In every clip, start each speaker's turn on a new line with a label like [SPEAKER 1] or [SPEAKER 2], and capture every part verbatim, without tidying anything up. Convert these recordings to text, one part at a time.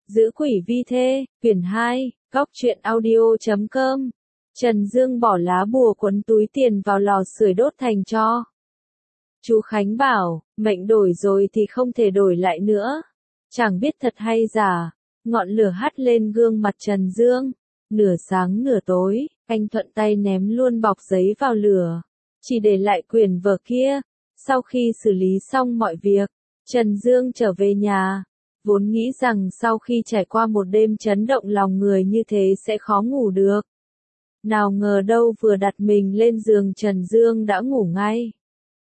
[SPEAKER 1] Giữ quỷ vi thê, quyển hai, góc truyện audio chấm com. Trần Dương bỏ lá bùa quấn túi tiền vào lò sưởi đốt thành tro. Chú Khánh bảo, mệnh đổi rồi thì không thể đổi lại nữa. Chẳng biết thật hay giả, ngọn lửa hắt lên gương mặt Trần Dương. Nửa sáng nửa tối, anh thuận tay ném luôn bọc giấy vào lửa. Chỉ để lại quyển vở kia. Sau khi xử lý xong mọi việc, Trần Dương trở về nhà. Vốn nghĩ rằng sau khi trải qua một đêm chấn động lòng người như thế sẽ khó ngủ được. Nào ngờ đâu vừa đặt mình lên giường Trần Dương đã ngủ ngay.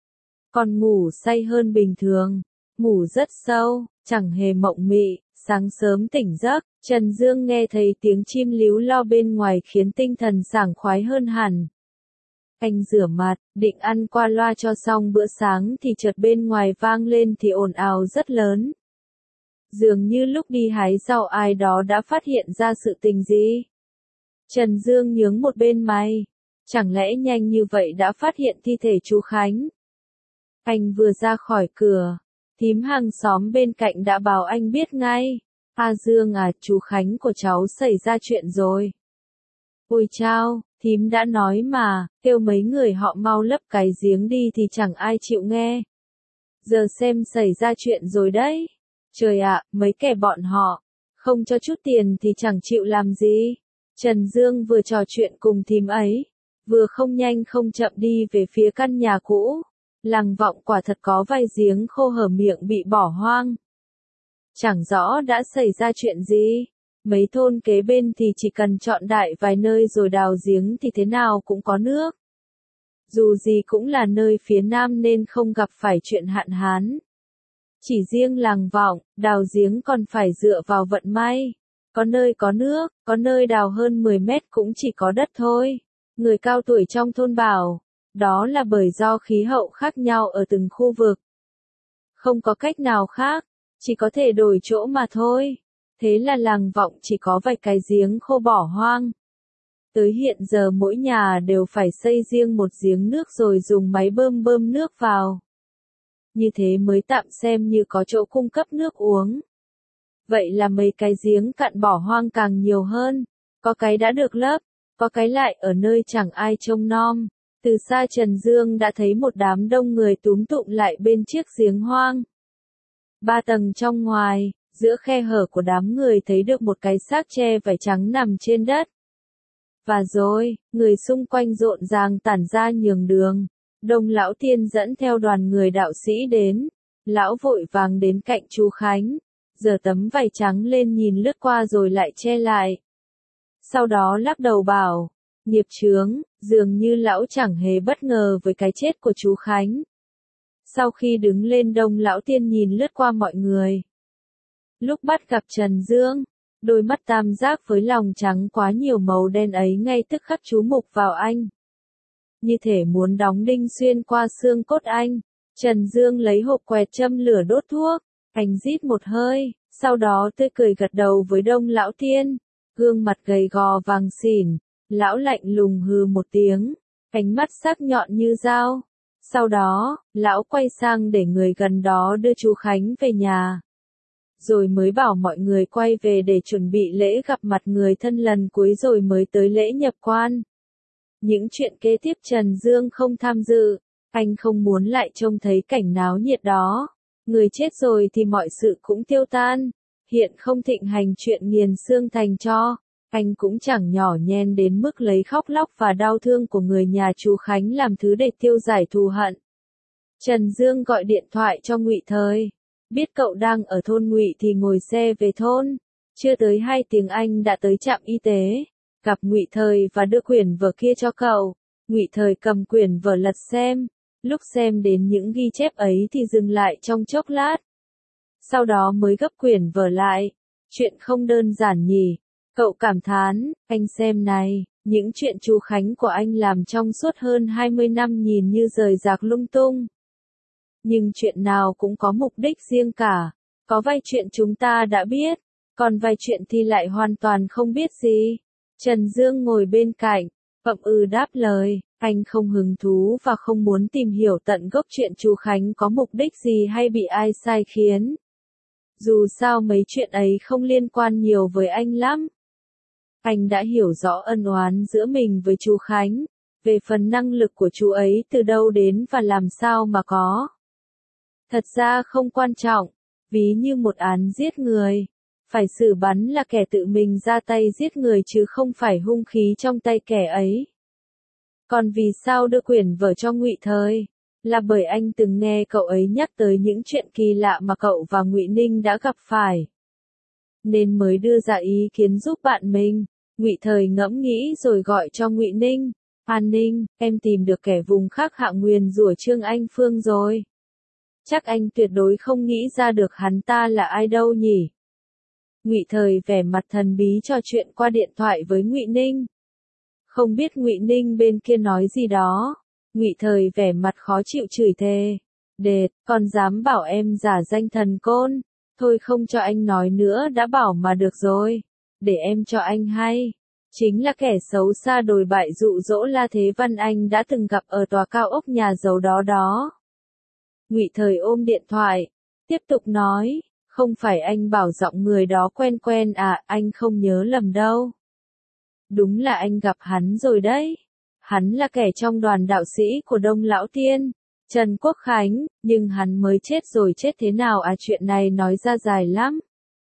[SPEAKER 1] Còn ngủ say hơn bình thường, ngủ rất sâu, chẳng hề mộng mị. Sáng sớm tỉnh giấc, Trần Dương nghe thấy tiếng chim líu lo bên ngoài khiến tinh thần sảng khoái hơn hẳn. Anh rửa mặt, định ăn qua loa cho xong bữa sáng thì chợt bên ngoài vang lên thì ồn ào rất lớn. Dường như lúc đi hái rau ai đó đã phát hiện ra sự tình gì. Trần Dương nhướng một bên mày. Chẳng lẽ nhanh như vậy đã phát hiện thi thể chú Khánh? Anh vừa ra khỏi cửa, thím hàng xóm bên cạnh đã bảo anh biết ngay. A Dương à, chú Khánh của cháu xảy ra chuyện rồi. Ôi chao, thím đã nói mà, kêu mấy người họ mau lấp cái giếng đi thì chẳng ai chịu nghe. Giờ xem xảy ra chuyện rồi đấy. Trời ạ, mấy kẻ bọn họ, không cho chút tiền thì chẳng chịu làm gì. Trần Dương vừa trò chuyện cùng thím ấy, vừa không nhanh không chậm đi về phía căn nhà cũ. Lăng Vọng quả thật có vài giếng khô hở miệng bị bỏ hoang. Chẳng rõ đã xảy ra chuyện gì. Mấy thôn kế bên thì chỉ cần chọn đại vài nơi rồi đào giếng thì thế nào cũng có nước. Dù gì cũng là nơi phía nam nên không gặp phải chuyện hạn hán. Chỉ riêng Lăng Vọng, đào giếng còn phải dựa vào vận may. Có nơi có nước, có nơi đào hơn mười mét cũng chỉ có đất thôi. Người cao tuổi trong thôn bảo, đó là bởi do khí hậu khác nhau ở từng khu vực. Không có cách nào khác, chỉ có thể đổi chỗ mà thôi. Thế là Lăng Vọng chỉ có vài cái giếng khô bỏ hoang. Tới hiện giờ mỗi nhà đều phải xây riêng một giếng nước rồi dùng máy bơm bơm nước vào. Như thế mới tạm xem như có chỗ cung cấp nước uống. Vậy là mấy cái giếng cạn bỏ hoang càng nhiều hơn. Có cái đã được lấp, có cái lại ở nơi chẳng ai trông nom. Từ xa Trần Dương đã thấy một đám đông người túm tụm lại bên chiếc giếng hoang. Ba tầng trong ngoài, giữa khe hở của đám người thấy được một cái xác tre vải trắng nằm trên đất. Và rồi, người xung quanh rộn ràng tản ra nhường đường. Đông lão tiên dẫn theo đoàn người đạo sĩ đến. Lão vội vàng đến cạnh chú Khánh. Giở tấm vải trắng lên nhìn lướt qua rồi lại che lại. Sau đó lắc đầu bảo, nghiệp chướng, dường như lão chẳng hề bất ngờ với cái chết của chú Khánh. Sau khi đứng lên Đông lão tiên nhìn lướt qua mọi người. Lúc bắt gặp Trần Dương, đôi mắt tam giác với lòng trắng quá nhiều màu đen ấy ngay tức khắc chú mục vào anh. Như thể muốn đóng đinh xuyên qua xương cốt anh. Trần Dương lấy hộp quẹt châm lửa đốt thuốc. Anh rít một hơi, sau đó tươi cười gật đầu với Đông lão tiên. Gương mặt gầy gò vàng xỉn, lão lạnh lùng hừ một tiếng, ánh mắt sắc nhọn như dao. Sau đó, lão quay sang để người gần đó đưa chú Khánh về nhà. Rồi mới bảo mọi người quay về để chuẩn bị lễ gặp mặt người thân lần cuối rồi mới tới lễ nhập quan. Những chuyện kế tiếp Trần Dương không tham dự, anh không muốn lại trông thấy cảnh náo nhiệt đó. Người chết rồi thì mọi sự cũng tiêu tan, hiện không thịnh hành chuyện nghiền xương thành tro. Anh cũng chẳng nhỏ nhen đến mức lấy khóc lóc và đau thương của người nhà chú Khánh làm thứ để tiêu giải thù hận. Trần Dương gọi điện thoại cho Ngụy Thời. Biết cậu đang ở thôn Ngụy thì ngồi xe về thôn. Chưa tới hai tiếng anh đã tới trạm y tế. Gặp Ngụy Thời và đưa quyển vở kia cho cậu. Ngụy Thời cầm quyển vở lật xem. Lúc xem đến những ghi chép ấy thì dừng lại trong chốc lát. Sau đó mới gấp quyển vở lại. Chuyện không đơn giản nhỉ. Cậu cảm thán, anh xem này, những chuyện chú Khánh của anh làm trong suốt hơn hai mươi năm nhìn như rời rạc lung tung. Nhưng chuyện nào cũng có mục đích riêng cả. Có vài chuyện chúng ta đã biết, còn vài chuyện thì lại hoàn toàn không biết gì. Trần Dương ngồi bên cạnh, ậm ừ đáp lời, anh không hứng thú và không muốn tìm hiểu tận gốc chuyện chú Khánh có mục đích gì hay bị ai sai khiến. Dù sao mấy chuyện ấy không liên quan nhiều với anh lắm. Anh đã hiểu rõ ân oán giữa mình với chú Khánh, về phần năng lực của chú ấy từ đâu đến và làm sao mà có. Thật ra không quan trọng, ví như một án giết người, phải xử bắn là kẻ tự mình ra tay giết người chứ không phải hung khí trong tay kẻ ấy. Còn vì sao đưa quyển vở cho Ngụy Thời? Là bởi anh từng nghe cậu ấy nhắc tới những chuyện kỳ lạ mà cậu và Ngụy Ninh đã gặp phải, nên mới đưa ra ý kiến giúp bạn mình. Ngụy Thời ngẫm nghĩ rồi gọi cho Ngụy Ninh. An Ninh, em tìm được kẻ vùng khác hạ nguyền rủa Trương Anh Phương rồi. Chắc anh tuyệt đối không nghĩ ra được hắn ta là ai đâu nhỉ? Ngụy Thời vẻ mặt thần bí trò chuyện qua điện thoại với Ngụy Ninh. Không biết Ngụy Ninh bên kia nói gì đó. Ngụy Thời vẻ mặt khó chịu chửi thề. Đệt, còn dám bảo em giả danh thần côn. Thôi không cho anh nói nữa đã bảo mà được rồi. Để em cho anh hay. Chính là kẻ xấu xa đồi bại dụ dỗ La Thế Văn anh đã từng gặp ở tòa cao ốc nhà giàu đó đó. Ngụy Thời ôm điện thoại, tiếp tục nói, không phải anh bảo giọng người đó quen quen à, anh không nhớ lầm đâu. Đúng là anh gặp hắn rồi đấy. Hắn là kẻ trong đoàn đạo sĩ của Đông Lão Tiên, Trần Quốc Khánh, nhưng hắn mới chết rồi, chết thế nào à, chuyện này nói ra dài lắm.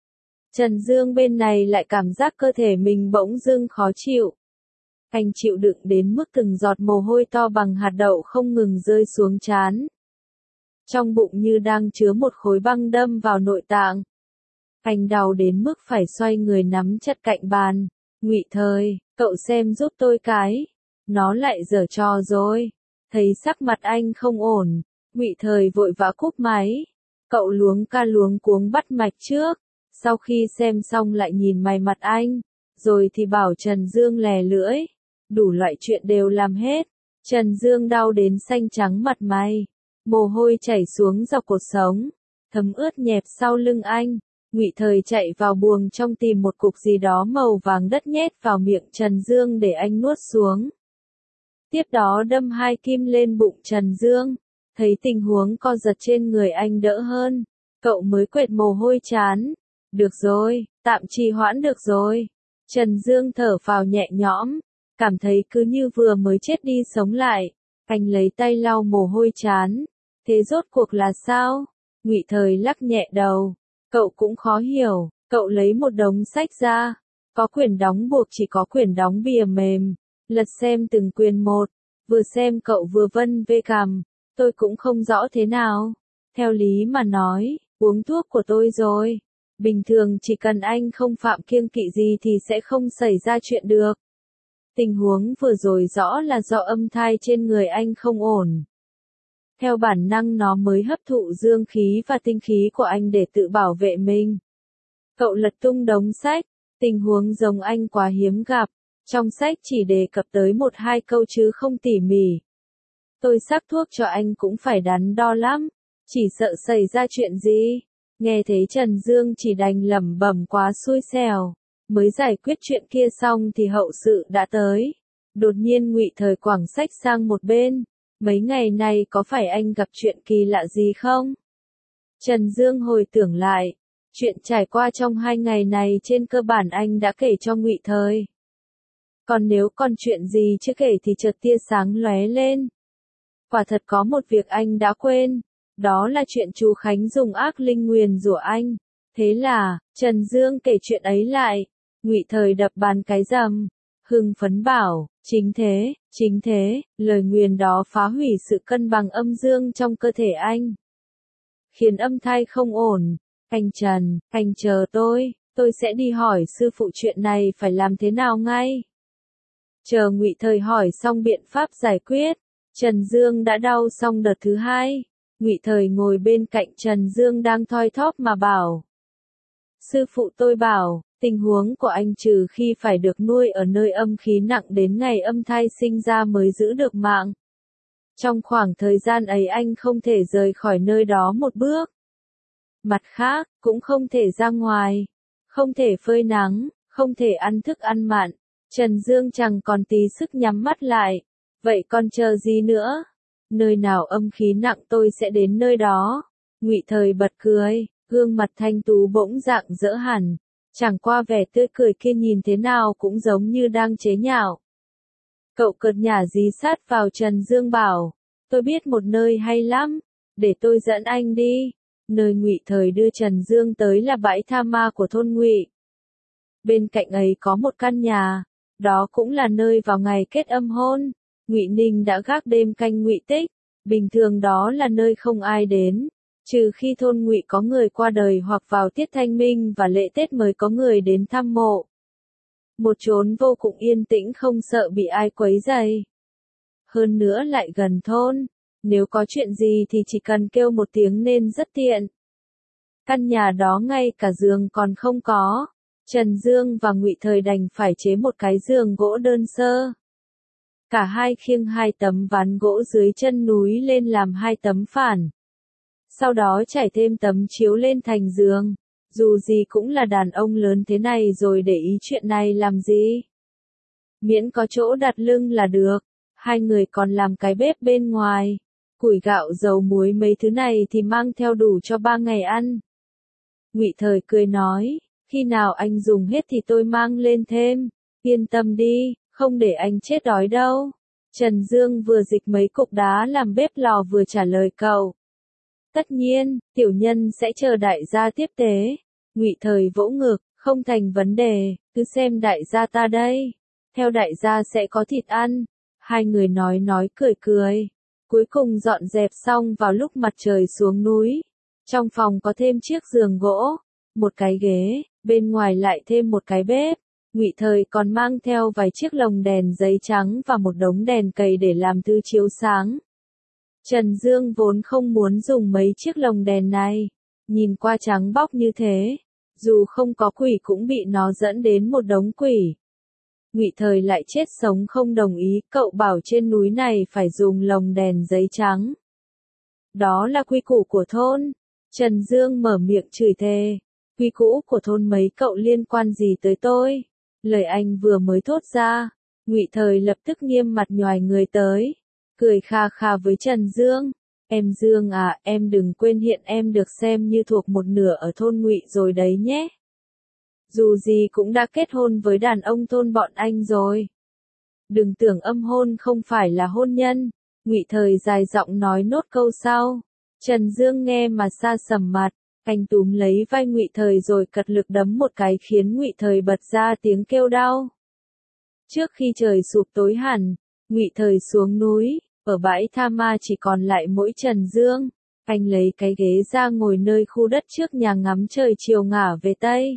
[SPEAKER 1] Trần Dương bên này lại cảm giác cơ thể mình bỗng dưng khó chịu. Anh chịu đựng đến mức từng giọt mồ hôi to bằng hạt đậu không ngừng rơi xuống trán. Trong bụng như đang chứa một khối băng đâm vào nội tạng. Anh đau đến mức phải xoay người nắm chặt cạnh bàn. Ngụy Thời, cậu xem giúp tôi cái. Nó lại giở trò rồi. Thấy sắc mặt anh không ổn, Ngụy Thời vội vã cúp máy. Cậu luống ca luống cuống bắt mạch trước. Sau khi xem xong lại nhìn mày mặt anh, rồi thì bảo Trần Dương lè lưỡi. Đủ loại chuyện đều làm hết. Trần Dương đau đến xanh trắng mặt mày. Mồ hôi chảy xuống dọc cột sống, thấm ướt nhẹp sau lưng anh. Ngụy Thời chạy vào buồng trong tìm một cục gì đó màu vàng đất nhét vào miệng Trần Dương để anh nuốt xuống. Tiếp đó đâm hai kim lên bụng Trần Dương. Thấy tình huống co giật trên người anh đỡ hơn, cậu mới quệt mồ hôi trán. Được rồi, tạm trì hoãn được rồi. Trần Dương thở phào nhẹ nhõm, cảm thấy cứ như vừa mới chết đi sống lại. Anh lấy tay lau mồ hôi trán. Thế rốt cuộc là sao? Ngụy Thời lắc nhẹ đầu. Cậu cũng khó hiểu. Cậu lấy một đống sách ra. Có quyển đóng buộc, chỉ có quyển đóng bìa mềm. Lật xem từng quyển một. Vừa xem cậu vừa vân vê cằm. Tôi cũng không rõ thế nào. Theo lý mà nói, uống thuốc của tôi rồi. Bình thường chỉ cần anh không phạm kiêng kỵ gì thì sẽ không xảy ra chuyện được. Tình huống vừa rồi rõ là do âm thai trên người anh không ổn. Theo bản năng nó mới hấp thụ dương khí và tinh khí của anh để tự bảo vệ mình. Cậu lật tung đống sách, tình huống giống anh quá hiếm gặp. Trong sách chỉ đề cập tới một hai câu chứ không tỉ mỉ. Tôi sắc thuốc cho anh cũng phải đắn đo lắm, chỉ sợ xảy ra chuyện gì. Nghe thấy Trần Dương chỉ đành lẩm bẩm quá xui xẻo. Mới giải quyết chuyện kia xong thì hậu sự đã tới. Đột nhiên Ngụy Thời quẳng sách sang một bên. Mấy ngày này có phải anh gặp chuyện kỳ lạ gì không? Trần Dương hồi tưởng lại. Chuyện trải qua trong hai ngày này trên cơ bản anh đã kể cho Ngụy Thời. Còn nếu còn chuyện gì chưa kể thì chợt tia sáng lóe lên. Quả thật có một việc anh đã quên. Đó là chuyện chú Khánh dùng ác linh nguyền rủa anh. Thế là, Trần Dương kể chuyện ấy lại. Ngụy Thời đập bàn cái rầm. Hưng phấn bảo, chính thế, chính thế, lời nguyền đó phá hủy sự cân bằng âm dương trong cơ thể anh. Khiến âm thai không ổn. Anh Trần, anh chờ tôi, tôi sẽ đi hỏi sư phụ chuyện này phải làm thế nào ngay. Chờ Ngụy Thời hỏi xong biện pháp giải quyết, Trần Dương đã đau xong đợt thứ hai. Ngụy Thời ngồi bên cạnh Trần Dương đang thoi thóp mà bảo. Sư phụ tôi bảo, tình huống của anh trừ khi phải được nuôi ở nơi âm khí nặng đến ngày âm thai sinh ra mới giữ được mạng. Trong khoảng thời gian ấy anh không thể rời khỏi nơi đó một bước. Mặt khác, cũng không thể ra ngoài, không thể phơi nắng, không thể ăn thức ăn mặn. Trần Dương chẳng còn tí sức nhắm mắt lại. Vậy còn chờ gì nữa? Nơi nào âm khí nặng tôi sẽ đến nơi đó. Ngụy Thời bật cười, Gương mặt thanh tú bỗng rạng rỡ hẳn, chẳng qua vẻ tươi cười kia nhìn thế nào cũng giống như đang chế nhạo. Cậu cợt nhả dí sát vào Trần Dương bảo, tôi biết một nơi hay lắm, để tôi dẫn anh đi. Nơi Ngụy Thời đưa Trần Dương tới là bãi tha ma của thôn Ngụy. Bên cạnh ấy có một căn nhà, đó cũng là nơi vào ngày kết âm hôn, Ngụy Ninh đã gác đêm canh Ngụy Tích, bình thường đó là nơi không ai đến, trừ khi thôn Ngụy có người qua đời hoặc vào tiết thanh minh và lễ Tết mới có người đến thăm mộ. Một chốn vô cùng yên tĩnh không sợ bị ai quấy rầy. Hơn nữa lại gần thôn, nếu có chuyện gì thì chỉ cần kêu một tiếng nên rất tiện. Căn nhà đó ngay cả giường còn không có, Trần Dương và Ngụy Thời đành phải chế một cái giường gỗ đơn sơ. Cả hai khiêng hai tấm ván gỗ dưới chân núi lên làm hai tấm phản. Sau đó trải thêm tấm chiếu lên thành giường. Dù gì cũng là đàn ông lớn thế này rồi để ý chuyện này làm gì. Miễn có chỗ đặt lưng là được. Hai người còn làm cái bếp bên ngoài. Củi gạo dầu muối mấy thứ này thì mang theo đủ cho ba ngày ăn. Ngụy Thời cười nói, khi nào anh dùng hết thì tôi mang lên thêm. Yên tâm đi, không để anh chết đói đâu. Trần Dương vừa dịch mấy cục đá làm bếp lò vừa trả lời cậu. Tất nhiên, tiểu nhân sẽ chờ đại gia tiếp tế. Ngụy Thời vỗ ngực, không thành vấn đề, cứ xem đại gia ta đây. Theo đại gia sẽ có thịt ăn. Hai người nói nói cười cười. Cuối cùng dọn dẹp xong vào lúc mặt trời xuống núi. Trong phòng có thêm chiếc giường gỗ, một cái ghế, bên ngoài lại thêm một cái bếp. Ngụy Thời còn mang theo vài chiếc lồng đèn giấy trắng và một đống đèn cầy để làm thứ chiếu sáng. Trần Dương vốn không muốn dùng mấy chiếc lồng đèn này, nhìn qua trắng bóc như thế, dù không có quỷ cũng bị nó dẫn đến một đống quỷ. Ngụy Thời lại chết sống không đồng ý, cậu bảo trên núi này phải dùng lồng đèn giấy trắng. Đó là quy củ của thôn. Trần Dương mở miệng chửi thề, quy củ của thôn mấy cậu liên quan gì tới tôi? Lời anh vừa mới thốt ra, Ngụy Thời lập tức nghiêm mặt nhoài người tới, cười kha kha với Trần Dương. Em Dương à, em đừng quên hiện em được xem như thuộc một nửa ở thôn Ngụy rồi đấy nhé. Dù gì cũng đã kết hôn với đàn ông thôn bọn anh rồi. Đừng tưởng âm hôn không phải là hôn nhân. Ngụy Thời dài giọng nói nốt câu sau. Trần Dương nghe mà sa sầm mặt, anh túm lấy vai Ngụy Thời rồi cật lực đấm một cái khiến Ngụy Thời bật ra tiếng kêu đau. Trước khi trời sụp tối hẳn, Ngụy Thời xuống núi, ở bãi tha ma chỉ còn lại mỗi Trần Dương. Anh lấy cái ghế ra ngồi nơi khu đất trước nhà ngắm trời chiều ngả về Tây.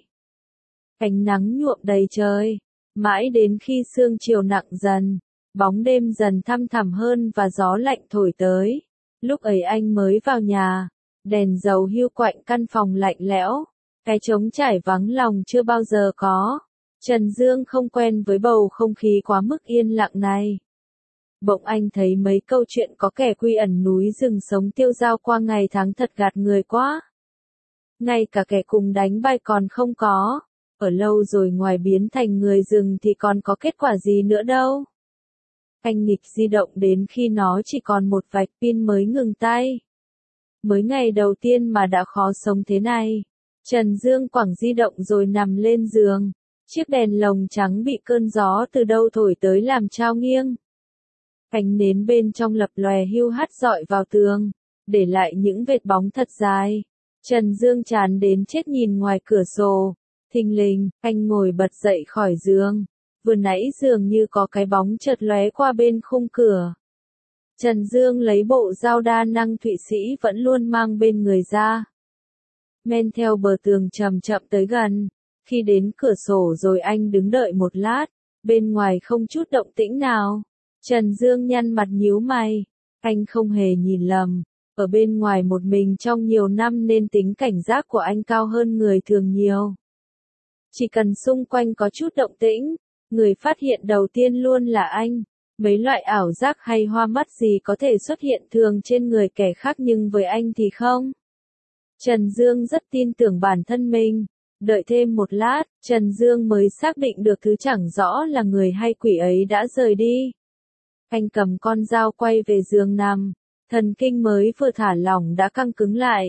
[SPEAKER 1] Ánh nắng nhuộm đầy trời, mãi đến khi sương chiều nặng dần, bóng đêm dần thăm thẳm hơn và gió lạnh thổi tới. Lúc ấy anh mới vào nhà, đèn dầu hiu quạnh căn phòng lạnh lẽo, cái trống trải vắng lòng chưa bao giờ có. Trần Dương không quen với bầu không khí quá mức yên lặng này. Bỗng anh thấy mấy câu chuyện có kẻ quy ẩn núi rừng sống tiêu dao qua ngày tháng thật gạt người quá. Ngay cả kẻ cùng đánh bài còn không có, ở lâu rồi ngoài biến thành người rừng thì còn có kết quả gì nữa đâu. Anh nghịch di động đến khi nó chỉ còn một vạch pin mới ngừng tay. Mới ngày đầu tiên mà đã khó sống thế này. Trần Dương quẳng di động rồi nằm lên giường. Chiếc đèn lồng trắng bị cơn gió từ đâu thổi tới làm trao nghiêng. Ánh nến bên trong lập lòe hiu hắt dọi vào tường, để lại những vệt bóng thật dài. Trần Dương chán đến chết nhìn ngoài cửa sổ. Thình lình, anh ngồi bật dậy khỏi giường. Vừa nãy dường như có cái bóng chợt lóe qua bên khung cửa. Trần Dương lấy bộ dao đa năng Thụy Sĩ vẫn luôn mang bên người ra. Men theo bờ tường chậm chậm tới gần. Khi đến cửa sổ rồi anh đứng đợi một lát. Bên ngoài không chút động tĩnh nào. Trần Dương nhăn mặt nhíu mày. Anh không hề nhìn lầm. Ở bên ngoài một mình trong nhiều năm nên tính cảnh giác của anh cao hơn người thường nhiều. Chỉ cần xung quanh có chút động tĩnh, người phát hiện đầu tiên luôn là anh. Mấy loại ảo giác hay hoa mắt gì có thể xuất hiện thường trên người kẻ khác nhưng với anh thì không. Trần Dương rất tin tưởng bản thân mình. Đợi thêm một lát, Trần Dương mới xác định được thứ chẳng rõ là người hay quỷ ấy đã rời đi. Anh cầm con dao quay về giường nằm. Thần kinh mới vừa thả lỏng đã căng cứng lại.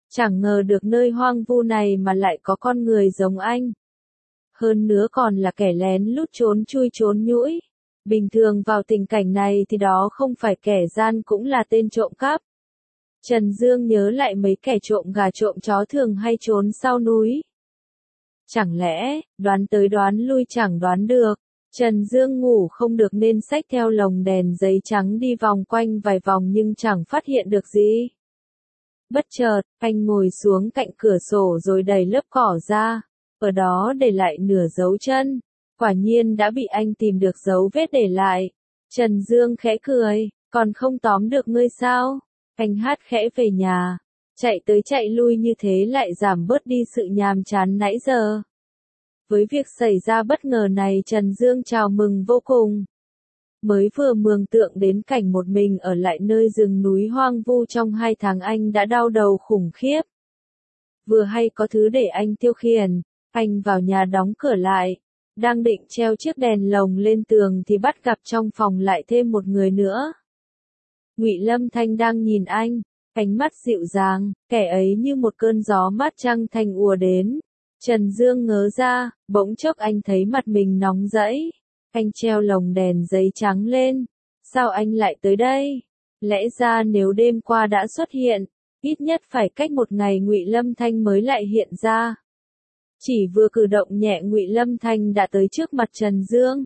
[SPEAKER 1] Chẳng ngờ được nơi hoang vu này mà lại có con người giống anh. Hơn nữa còn là kẻ lén lút trốn chui trốn nhũi. Bình thường vào tình cảnh này thì đó không phải kẻ gian cũng là tên trộm cắp. Trần Dương nhớ lại mấy kẻ trộm gà trộm chó thường hay trốn sau núi. Chẳng lẽ, đoán tới đoán lui chẳng đoán được. Trần Dương ngủ không được nên xách theo lồng đèn giấy trắng đi vòng quanh vài vòng nhưng chẳng phát hiện được gì. Bất chợt, anh ngồi xuống cạnh cửa sổ rồi đẩy lớp cỏ ra, ở đó để lại nửa dấu chân. Quả nhiên đã bị anh tìm được dấu vết để lại. Trần Dương khẽ cười, còn không tóm được ngươi sao? Anh hát khẽ về nhà, chạy tới chạy lui như thế lại giảm bớt đi sự nhàm chán nãy giờ. Với việc xảy ra bất ngờ này Trần Dương chào mừng vô cùng. Mới vừa mường tượng đến cảnh một mình ở lại nơi rừng núi hoang vu trong hai tháng anh đã đau đầu khủng khiếp. Vừa hay có thứ để anh tiêu khiển, anh vào nhà đóng cửa lại, đang định treo chiếc đèn lồng lên tường thì bắt gặp trong phòng lại thêm một người nữa. Ngụy Lâm Thanh đang nhìn anh, ánh mắt dịu dàng, kẻ ấy như một cơn gió mát trăng thanh ùa đến. Trần Dương ngớ ra, bỗng chốc anh thấy mặt mình nóng rẫy. Anh treo lồng đèn giấy trắng lên. Sao anh lại tới đây? Lẽ ra nếu đêm qua đã xuất hiện, ít nhất phải cách một ngày Ngụy Lâm Thanh mới lại hiện ra. Chỉ vừa cử động nhẹ Ngụy Lâm Thanh đã tới trước mặt Trần Dương.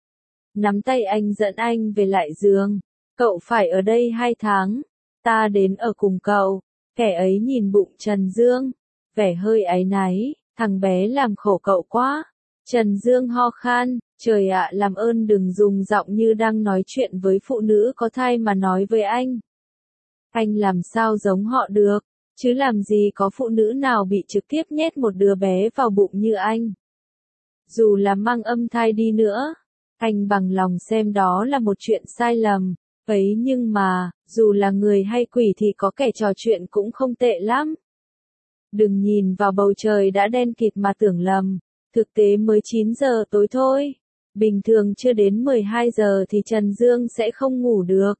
[SPEAKER 1] Nắm tay anh dẫn anh về lại giường. Cậu phải ở đây hai tháng. Ta đến ở cùng cậu. Kẻ ấy nhìn bụng Trần Dương, vẻ hơi áy náy. Thằng bé làm khổ cậu quá. Trần Dương ho khan, trời ạ làm ơn đừng dùng giọng như đang nói chuyện với phụ nữ có thai mà nói với anh. Anh làm sao giống họ được, chứ làm gì có phụ nữ nào bị trực tiếp nhét một đứa bé vào bụng như anh. Dù là mang âm thai đi nữa, anh bằng lòng xem đó là một chuyện sai lầm, ấy nhưng mà, dù là người hay quỷ thì có kẻ trò chuyện cũng không tệ lắm. Đừng nhìn vào bầu trời đã đen kịt mà tưởng lầm, thực tế mới chín giờ tối thôi. Bình thường chưa đến mười hai giờ thì Trần Dương sẽ không ngủ được.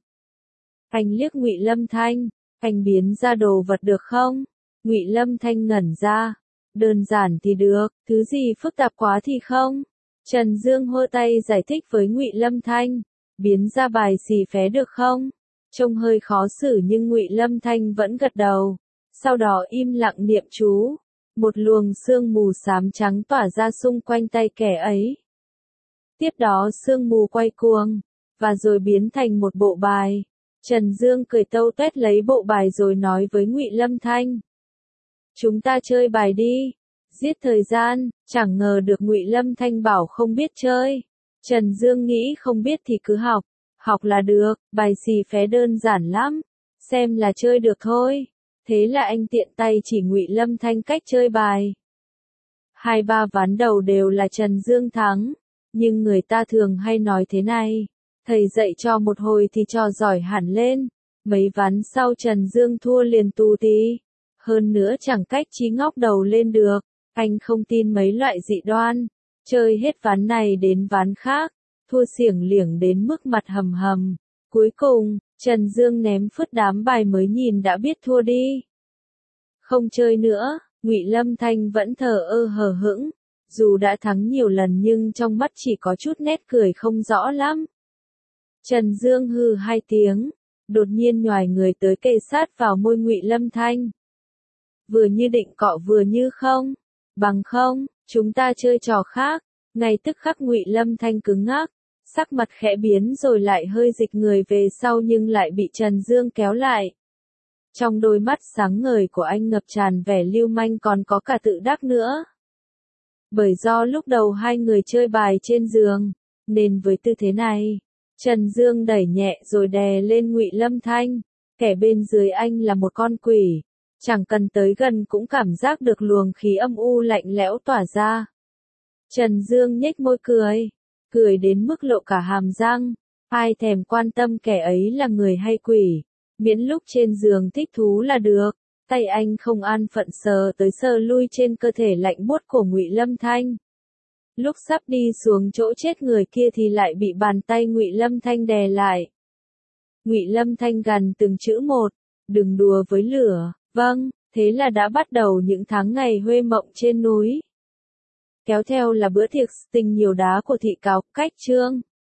[SPEAKER 1] Anh liếc Ngụy Lâm Thanh, anh biến ra đồ vật được không? Ngụy Lâm Thanh ngẩn ra, đơn giản thì được, thứ gì phức tạp quá thì không. Trần Dương hô tay giải thích với Ngụy Lâm Thanh, biến ra bài xì phé được không? Trông hơi khó xử nhưng Ngụy Lâm Thanh vẫn gật đầu. Sau đó im lặng niệm chú, một luồng sương mù xám trắng tỏa ra xung quanh tay kẻ ấy. Tiếp đó sương mù quay cuồng, và rồi biến thành một bộ bài. Trần Dương cười tâu tuét lấy bộ bài rồi nói với Ngụy Lâm Thanh. Chúng ta chơi bài đi, giết thời gian, chẳng ngờ được Ngụy Lâm Thanh bảo không biết chơi. Trần Dương nghĩ không biết thì cứ học, học là được, bài xì phé đơn giản lắm, xem là chơi được thôi. Thế là anh tiện tay chỉ Ngụy Lâm Thanh cách chơi bài. Hai ba ván đầu đều là Trần Dương thắng, nhưng người ta thường hay nói thế này, thầy dạy cho một hồi thì trò giỏi hẳn lên, mấy ván sau Trần Dương thua liền tù tí, hơn nữa chẳng cách chí ngóc đầu lên được, anh không tin mấy loại dị đoan, chơi hết ván này đến ván khác, thua xiểng liểng đến mức mặt hầm hầm, cuối cùng, Trần Dương ném phứt đám bài mới nhìn đã biết thua đi. Không chơi nữa, Ngụy Lâm Thanh vẫn thờ ơ hờ hững, dù đã thắng nhiều lần nhưng trong mắt chỉ có chút nét cười không rõ lắm. Trần Dương hừ hai tiếng, đột nhiên nhoài người tới kề sát vào môi Ngụy Lâm Thanh. Vừa như định cọ vừa như không, bằng không, chúng ta chơi trò khác. Ngay tức khắc Ngụy Lâm Thanh cứng ngắc, sắc mặt khẽ biến rồi lại hơi dịch người về sau nhưng lại bị Trần Dương kéo lại. Trong đôi mắt sáng ngời của anh ngập tràn vẻ lưu manh còn có cả tự đắc nữa. Bởi do lúc đầu hai người chơi bài trên giường, nên với tư thế này, Trần Dương đẩy nhẹ rồi đè lên Ngụy Lâm Thanh, kẻ bên dưới anh là một con quỷ, chẳng cần tới gần cũng cảm giác được luồng khí âm u lạnh lẽo tỏa ra. Trần Dương nhếch môi cười, cười đến mức lộ cả hàm răng, ai thèm quan tâm kẻ ấy là người hay quỷ, miễn lúc trên giường thích thú là được. Tay anh không an phận sờ tới sờ lui trên cơ thể lạnh buốt của Ngụy Lâm Thanh. Lúc sắp đi xuống chỗ chết người kia thì lại bị bàn tay Ngụy Lâm Thanh đè lại. Ngụy Lâm Thanh gằn từng chữ một, đừng đùa với lửa, vâng, Thế là đã bắt đầu những tháng ngày huê mộng trên núi. Kéo theo là bữa tiệc tình nhiều đá của thị cáo, cách trương.